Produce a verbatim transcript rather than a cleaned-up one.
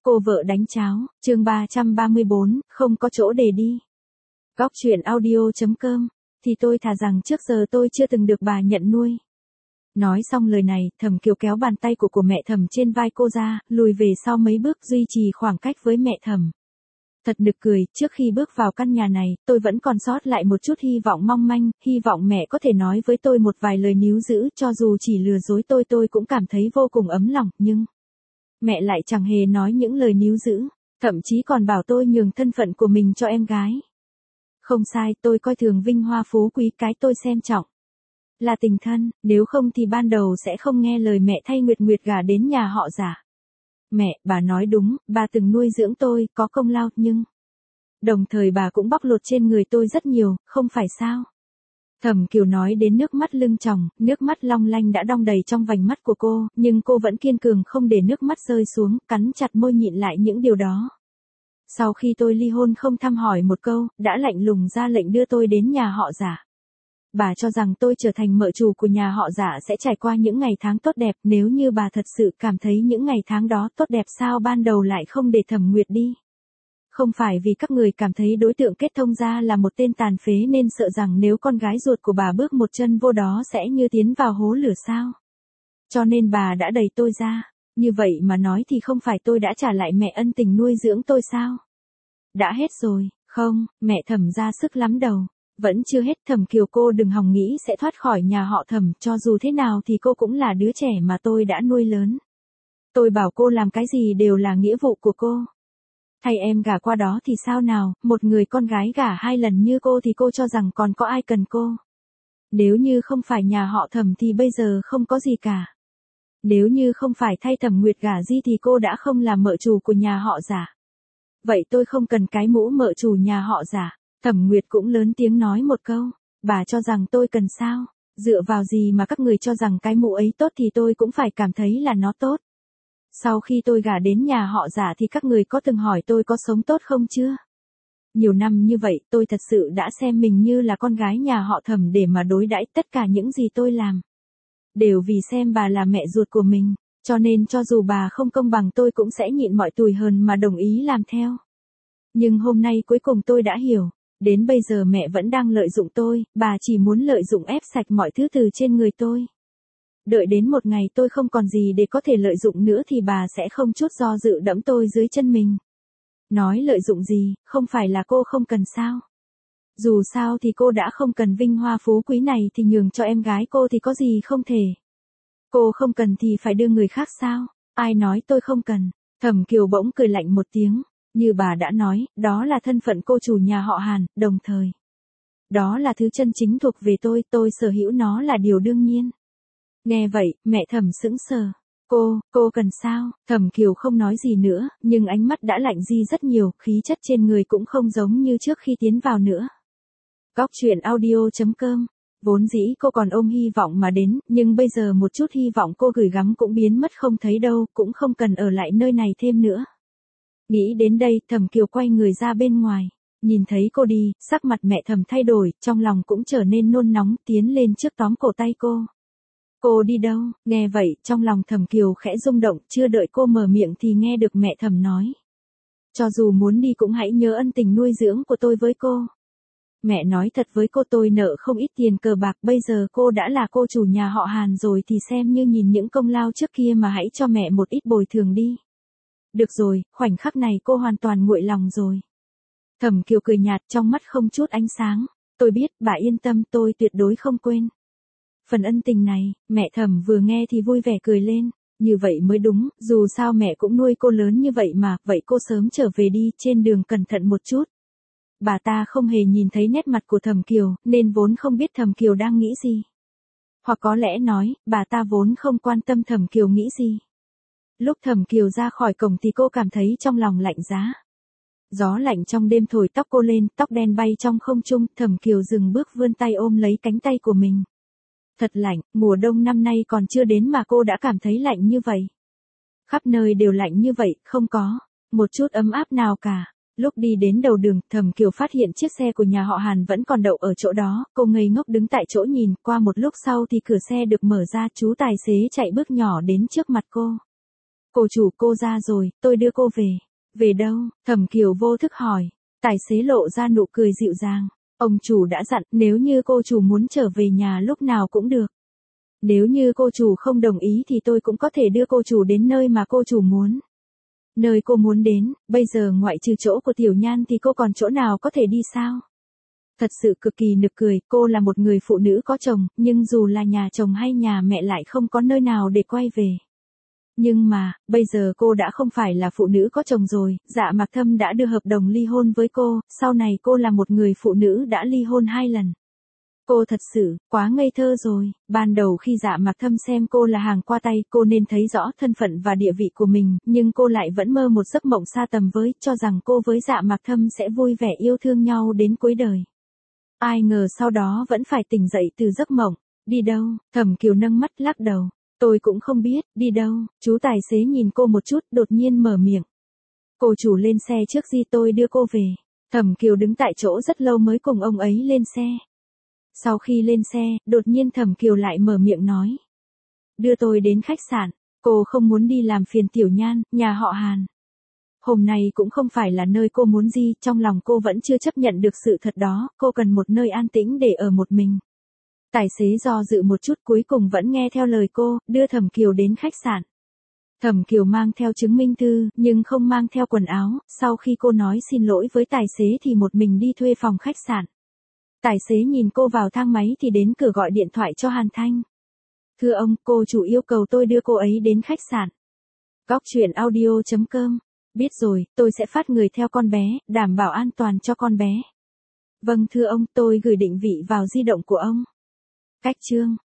Cô vợ đánh cháo, chương ba trăm ba mươi bốn, không có chỗ để đi. Góc chuyện audio.com, thì tôi thà rằng trước giờ tôi chưa từng được bà nhận nuôi. Nói xong lời này, Thẩm Kiều kéo bàn tay của của mẹ Thẩm trên vai cô ra, lùi về sau mấy bước duy trì khoảng cách với mẹ Thẩm. Thật nực cười, trước khi bước vào căn nhà này, tôi vẫn còn sót lại một chút hy vọng mong manh, hy vọng mẹ có thể nói với tôi một vài lời níu giữ, cho dù chỉ lừa dối tôi tôi cũng cảm thấy vô cùng ấm lòng, nhưng mẹ lại chẳng hề nói những lời níu giữ, thậm chí còn bảo tôi nhường thân phận của mình cho em gái. Không sai, tôi coi thường vinh hoa phú quý, cái tôi xem trọng là tình thân, nếu không thì ban đầu sẽ không nghe lời mẹ thay Nguyệt Nguyệt gả đến nhà họ Giả. Mẹ, bà nói đúng, bà từng nuôi dưỡng tôi, có công lao, nhưng đồng thời bà cũng bóc lột trên người tôi rất nhiều, không phải sao? Thẩm Kiều nói đến nước mắt lưng tròng, nước mắt long lanh đã đong đầy trong vành mắt của cô, nhưng cô vẫn kiên cường không để nước mắt rơi xuống, cắn chặt môi nhịn lại những điều đó. Sau khi tôi ly hôn không thăm hỏi một câu, đã lạnh lùng ra lệnh đưa tôi đến nhà họ Giả. Bà cho rằng tôi trở thành mợ chủ của nhà họ Giả sẽ trải qua những ngày tháng tốt đẹp, nếu như bà thật sự cảm thấy những ngày tháng đó tốt đẹp sao ban đầu lại không để Thẩm Nguyệt đi. Không phải vì các người cảm thấy đối tượng kết thông gia là một tên tàn phế nên sợ rằng nếu con gái ruột của bà bước một chân vô đó sẽ như tiến vào hố lửa sao? Cho nên bà đã đẩy tôi ra. Như vậy mà nói thì không phải tôi đã trả lại mẹ ân tình nuôi dưỡng tôi sao? Đã hết rồi, không, mẹ Thẩm ra sức lắm đầu. Vẫn chưa hết, Thẩm Kiều cô đừng hòng nghĩ sẽ thoát khỏi nhà họ Thẩm, cho dù thế nào thì cô cũng là đứa trẻ mà tôi đã nuôi lớn. Tôi bảo cô làm cái gì đều là nghĩa vụ của cô. Thay em gả qua đó thì sao nào, một người con gái gả hai lần như cô thì cô cho rằng còn có ai cần cô. Nếu như không phải nhà họ Thẩm thì bây giờ không có gì cả. Nếu như không phải thay Thẩm Nguyệt gả Di thì cô đã không là mợ chủ của nhà họ Giả. Vậy tôi không cần cái mũ mợ chủ nhà họ Giả. Thẩm Nguyệt cũng lớn tiếng nói một câu, bà cho rằng tôi cần sao, dựa vào gì mà các người cho rằng cái mũ ấy tốt thì tôi cũng phải cảm thấy là nó tốt. Sau khi tôi gả đến nhà họ Giả thì các người có từng hỏi tôi có sống tốt không chưa? Nhiều năm như vậy tôi thật sự đã xem mình như là con gái nhà họ Thẩm để mà đối đãi, tất cả những gì tôi làm đều vì xem bà là mẹ ruột của mình, cho nên cho dù bà không công bằng tôi cũng sẽ nhịn mọi tủi hờn mà đồng ý làm theo. Nhưng hôm nay cuối cùng tôi đã hiểu. Đến bây giờ mẹ vẫn đang lợi dụng tôi, bà chỉ muốn lợi dụng ép sạch mọi thứ từ trên người tôi. Đợi đến một ngày tôi không còn gì để có thể lợi dụng nữa thì bà sẽ không chút do dự đẫm tôi dưới chân mình. Nói lợi dụng gì, không phải là cô không cần sao? Dù sao thì cô đã không cần vinh hoa phú quý này thì nhường cho em gái cô thì có gì không thể. Cô không cần thì phải đưa người khác sao? Ai nói tôi không cần? Thẩm Kiều bỗng cười lạnh một tiếng. Như bà đã nói, đó là thân phận cô chủ nhà họ Hàn, đồng thời đó là thứ chân chính thuộc về tôi, tôi sở hữu nó là điều đương nhiên. Nghe vậy, mẹ Thẩm sững sờ. Cô, cô cần sao? Thẩm Kiều không nói gì nữa, nhưng ánh mắt đã lạnh đi rất nhiều, khí chất trên người cũng không giống như trước khi tiến vào nữa. Góc chuyện audio.com, vốn dĩ cô còn ôm hy vọng mà đến, nhưng bây giờ một chút hy vọng cô gửi gắm cũng biến mất không thấy đâu, cũng không cần ở lại nơi này thêm nữa. Nghĩ đến đây, Thẩm Kiều quay người ra bên ngoài, nhìn thấy cô đi, sắc mặt mẹ Thẩm thay đổi, trong lòng cũng trở nên nôn nóng, tiến lên trước tóm cổ tay cô. Cô đi đâu? Nghe vậy, trong lòng Thẩm Kiều khẽ rung động, chưa đợi cô mở miệng thì nghe được mẹ Thẩm nói. Cho dù muốn đi cũng hãy nhớ ân tình nuôi dưỡng của tôi với cô. Mẹ nói thật với cô, tôi nợ không ít tiền cờ bạc, bây giờ cô đã là cô chủ nhà họ Hàn rồi thì xem như nhìn những công lao trước kia mà hãy cho mẹ một ít bồi thường đi. Được rồi, khoảnh khắc này cô hoàn toàn nguội lòng rồi. Thẩm Kiều cười nhạt, trong mắt không chút ánh sáng. Tôi biết, bà yên tâm, tôi tuyệt đối không quên phần ân tình này. Mẹ Thẩm vừa nghe thì vui vẻ cười lên. Như vậy mới đúng, dù sao mẹ cũng nuôi cô lớn như vậy mà, vậy cô sớm trở về đi, trên đường cẩn thận một chút. Bà ta không hề nhìn thấy nét mặt của Thẩm Kiều, nên vốn không biết Thẩm Kiều đang nghĩ gì. Hoặc có lẽ nói, bà ta vốn không quan tâm Thẩm Kiều nghĩ gì. Lúc Thẩm Kiều ra khỏi cổng thì cô cảm thấy trong lòng lạnh giá. Gió lạnh trong đêm thổi tóc cô lên, tóc đen bay trong không trung, Thẩm Kiều dừng bước vươn tay ôm lấy cánh tay của mình. Thật lạnh, mùa đông năm nay còn chưa đến mà cô đã cảm thấy lạnh như vậy. Khắp nơi đều lạnh như vậy, không có một chút ấm áp nào cả. Lúc đi đến đầu đường, Thẩm Kiều phát hiện chiếc xe của nhà họ Hàn vẫn còn đậu ở chỗ đó, cô ngây ngốc đứng tại chỗ nhìn, qua một lúc sau thì cửa xe được mở ra, chú tài xế chạy bước nhỏ đến trước mặt cô. Cô chủ, cô ra rồi, tôi đưa cô về. Về đâu? Thẩm Kiều vô thức hỏi. Tài xế lộ ra nụ cười dịu dàng. Ông chủ đã dặn, nếu như cô chủ muốn trở về nhà lúc nào cũng được. Nếu như cô chủ không đồng ý thì tôi cũng có thể đưa cô chủ đến nơi mà cô chủ muốn. Nơi cô muốn đến, bây giờ ngoại trừ chỗ của Tiểu Nhan thì cô còn chỗ nào có thể đi sao? Thật sự cực kỳ nực cười, cô là một người phụ nữ có chồng, nhưng dù là nhà chồng hay nhà mẹ lại không có nơi nào để quay về. Nhưng mà, bây giờ cô đã không phải là phụ nữ có chồng rồi, Dạ Mạc Thâm đã đưa hợp đồng ly hôn với cô, sau này cô là một người phụ nữ đã ly hôn hai lần. Cô thật sự, quá ngây thơ rồi, ban đầu khi Dạ Mạc Thâm xem cô là hàng qua tay, cô nên thấy rõ thân phận và địa vị của mình, nhưng cô lại vẫn mơ một giấc mộng xa tầm với, cho rằng cô với Dạ Mạc Thâm sẽ vui vẻ yêu thương nhau đến cuối đời. Ai ngờ sau đó vẫn phải tỉnh dậy từ giấc mộng. Đi đâu? Thẩm Kiều nâng mắt lắc đầu. Tôi cũng không biết, đi đâu. Chú tài xế nhìn cô một chút, đột nhiên mở miệng. Cô chủ lên xe trước đi, tôi đưa cô về. Thẩm Kiều đứng tại chỗ rất lâu mới cùng ông ấy lên xe. Sau khi lên xe, đột nhiên Thẩm Kiều lại mở miệng nói. Đưa tôi đến khách sạn. Cô không muốn đi làm phiền Tiểu Nhan, nhà họ Hàn. Hôm nay cũng không phải là nơi cô muốn đi, trong lòng cô vẫn chưa chấp nhận được sự thật đó, cô cần một nơi an tĩnh để ở một mình. Tài xế do dự một chút cuối cùng vẫn nghe theo lời cô, đưa Thẩm Kiều đến khách sạn. Thẩm Kiều mang theo chứng minh thư, nhưng không mang theo quần áo, sau khi cô nói xin lỗi với tài xế thì một mình đi thuê phòng khách sạn. Tài xế nhìn cô vào thang máy thì đến cửa gọi điện thoại cho Hàn Thanh. Thưa ông, cô chủ yêu cầu tôi đưa cô ấy đến khách sạn. Góc truyện audio chấm com. Biết rồi, tôi sẽ phát người theo con bé, đảm bảo an toàn cho con bé. Vâng thưa ông, tôi gửi định vị vào di động của ông. Cách chương